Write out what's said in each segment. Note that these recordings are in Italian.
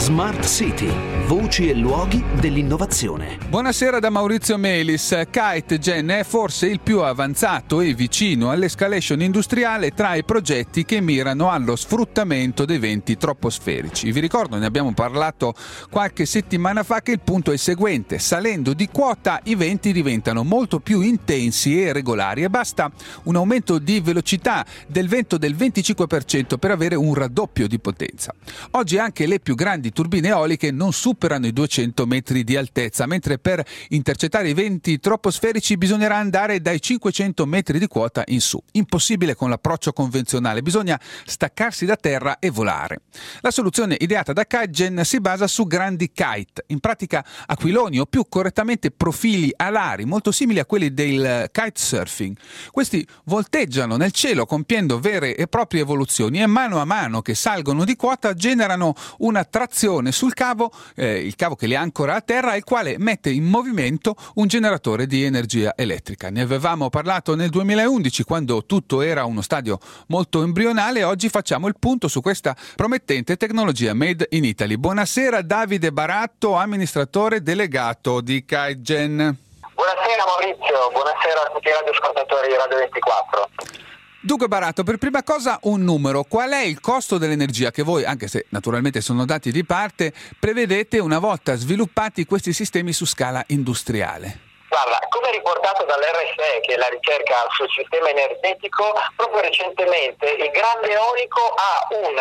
Smart City, voci e luoghi dell'innovazione. Buonasera da Maurizio Melis. KiteGen è forse il più avanzato e vicino all'escalation industriale tra i progetti che mirano allo sfruttamento dei venti troposferici. Vi ricordo, ne abbiamo parlato qualche settimana fa, che il punto è il seguente: salendo di quota i venti diventano molto più intensi e regolari e basta un aumento di velocità del vento del 25% per avere un raddoppio di potenza. Oggi anche le più grandi turbine eoliche non superano i 200 metri di altezza, mentre per intercettare i venti troposferici bisognerà andare dai 500 metri di quota in su. Impossibile con l'approccio convenzionale, bisogna staccarsi da terra e volare. La soluzione ideata da KiteGen si basa su grandi kite, in pratica aquiloni o più correttamente profili alari molto simili a quelli del kitesurfing. Questi volteggiano nel cielo compiendo vere e proprie evoluzioni e mano a mano che salgono di quota generano una trazione sul cavo, il cavo che li ancora a terra, il quale mette in movimento un generatore di energia elettrica. Ne avevamo parlato nel 2011 quando tutto era uno stadio molto embrionale. Oggi facciamo il punto su questa promettente tecnologia made in Italy. Buonasera Davide Baratto, amministratore delegato di KiteGen. Buonasera Maurizio, buonasera a tutti i radioascoltatori di Radio 24. Dunque Baratto, per prima cosa un numero: qual è il costo dell'energia che voi, anche se naturalmente sono dati di parte, prevedete una volta sviluppati questi sistemi su scala industriale? Guarda, come riportato dall'RSE, che è la ricerca sul sistema energetico, proprio recentemente il grande eolico ha un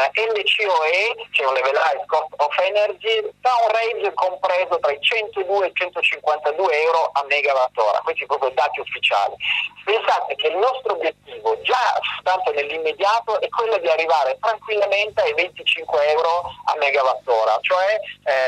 LCOE, che è un Levelized Cost of Energy, da un range compreso tra i 102 e i 152 euro a megawattora. Questi proprio dati ufficiali. Pensate che il nostro obiettivo, già tanto nell'immediato, è quello di arrivare tranquillamente ai 25 euro a megawattora, cioè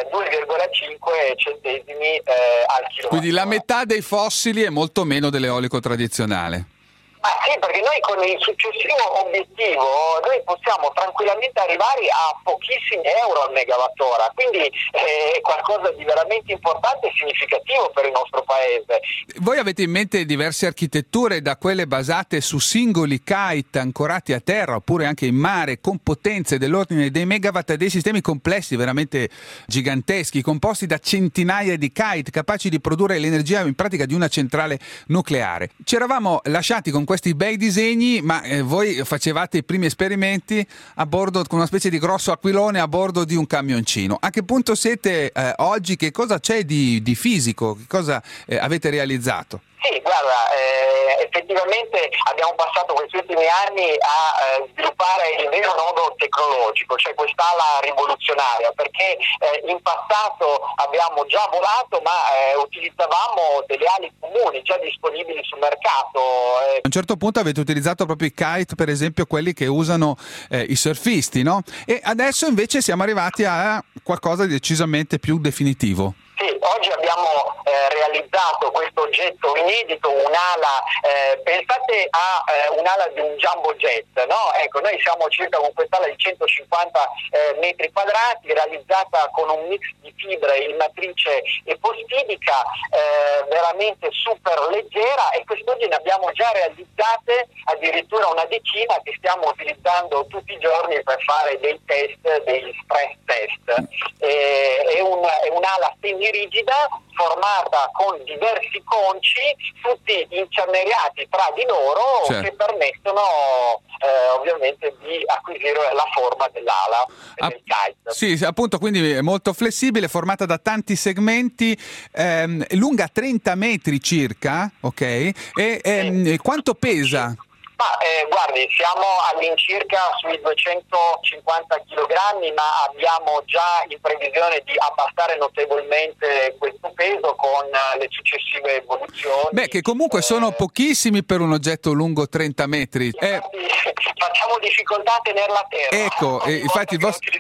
2,5 centesimi al kilowattora. Quindi la metà dei fossili e molto meno dell'eolico tradizionale. Ma sì, perché noi con il successivo obiettivo noi possiamo tranquillamente arrivare a pochissimi euro al megawattora, quindi è qualcosa di veramente importante e significativo per il nostro paese. Voi avete in mente diverse architetture, da quelle basate su singoli kite ancorati a terra oppure anche in mare, con potenze dell'ordine dei megawatt, a dei sistemi complessi veramente giganteschi, composti da centinaia di kite capaci di produrre l'energia in pratica di una centrale nucleare. Ci eravamo lasciati con questi bei disegni, ma voi facevate i primi esperimenti a bordo con una specie di grosso aquilone a bordo di un camioncino. A che punto siete oggi? Che cosa c'è di fisico? Che cosa avete realizzato? Sì, guarda, effettivamente abbiamo passato questi ultimi anni a sviluppare il vero nodo tecnologico, cioè quest'ala rivoluzionaria, perché in passato abbiamo già volato, ma utilizzavamo delle ali comuni già disponibili sul mercato. A un certo punto avete utilizzato proprio i kite, per esempio quelli che usano i surfisti, no? E adesso invece siamo arrivati a qualcosa di decisamente più definitivo. Sì, oggi abbiamo realizzato questo oggetto inedito, un'ala, pensate a un'ala di un jumbo jet, no? Ecco, noi siamo circa con quest'ala di 150 metri quadrati, realizzata con un mix di fibre in matrice epostidica, veramente super leggera, e quest'oggi ne abbiamo già realizzate addirittura una decina che stiamo utilizzando tutti i giorni per fare dei test, degli stress test. È un'ala semirigida formata con diversi conci, tutti incerneriati tra di loro, certo, che permettono ovviamente di acquisire la forma dell'ala del kite. Sì, appunto, quindi è molto flessibile, formata da tanti segmenti, lunga 30 metri circa, ok? E quanto pesa? Ma guardi, siamo all'incirca sui 250 kg, ma abbiamo già in previsione di abbassare notevolmente questo peso con le successive evoluzioni. Beh, che comunque sono pochissimi per un oggetto lungo 30 metri. Infatti, facciamo difficoltà a tenerla a terra. Ecco, infatti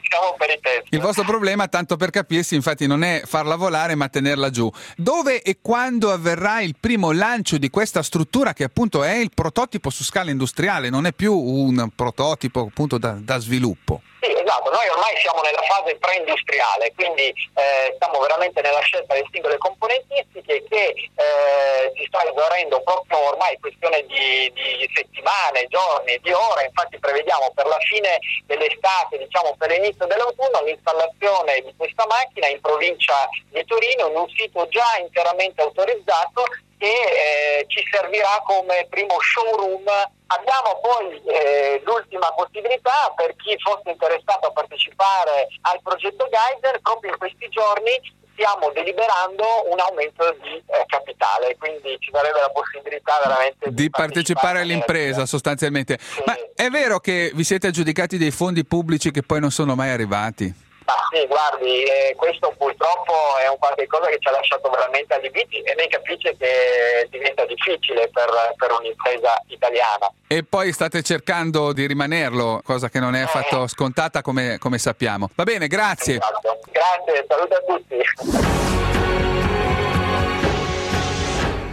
il vostro problema, tanto per capirsi, infatti non è farla volare ma tenerla giù. Dove e quando avverrà il primo lancio di questa struttura, che appunto è il prototipo su scala industriale, non è più un prototipo appunto da sviluppo? Sì, esatto, noi ormai siamo nella fase pre-industriale, quindi stiamo veramente nella scelta delle singole componentistiche che si sta esaurendo proprio ormai questione di settimane, giorni, di ore. Infatti prevediamo per la fine dell'estate, diciamo per l'inizio dell'autunno, l'installazione di questa macchina in provincia di Torino in un sito già interamente autorizzato che ci servirà come primo showroom. Abbiamo poi l'ultima possibilità per chi fosse interessato a partecipare al progetto Geyser. Proprio in questi giorni stiamo deliberando un aumento di capitale, quindi ci darebbe la possibilità veramente di partecipare all'impresa sostanzialmente. Sì. Ma è vero che vi siete aggiudicati dei fondi pubblici che poi non sono mai arrivati? Sì, guardi, questo purtroppo è un qualche cosa che ci ha lasciato veramente allibiti e lei capisce che diventa difficile per un'impresa italiana. E poi state cercando di rimanerlo, cosa che non è affatto scontata come sappiamo. Va bene, grazie. Esatto. Grazie, saluto a tutti.